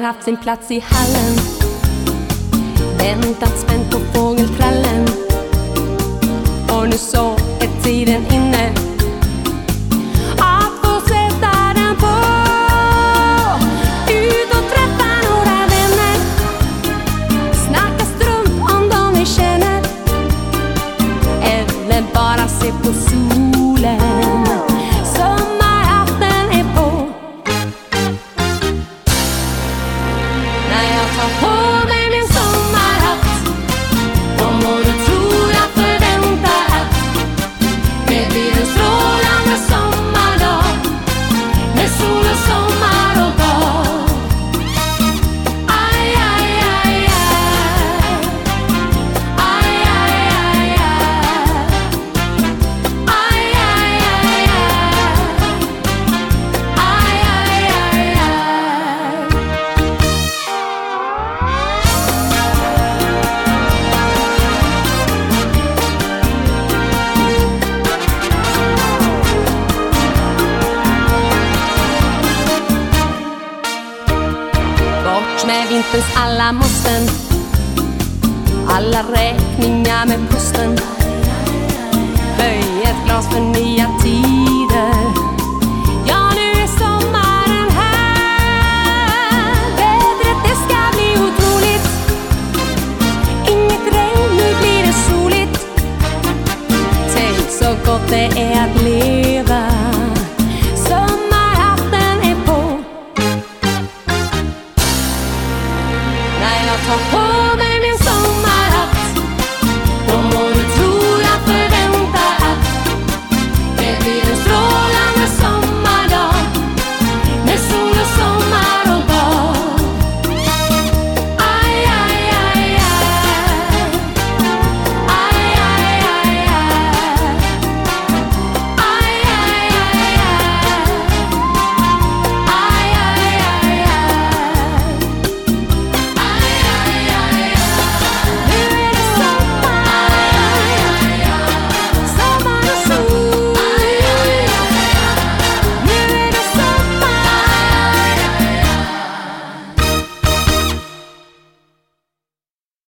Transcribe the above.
haft sin plats i hallen, väntat spänt på fågeltrallen. Och nu så är tiden inne att få sätta den på. Ut och träffa några vänner, snacka strunt om dem vi känner, eller bara se på solen. Sommarafton är på. När jag tar på mig min sommarhatt, vad må du tro jag förväntar att det blir en strålande sommardag med sol och sommar och bad. Aj, aj, aj, aj. Aj, aj, aj, aj. Aj, aj, aj, aj. Aj, aj, aj, aj. Bort med vinterns alla måsten, alla räkningar med posten. Höj ett glas för nya tider. Ja, nu är sommaren här. Vädret det ska bli otroligt. Inget regn, nu blir det soligt. Tänk så gott det är att leva. Sommarafton är på. När jag tar på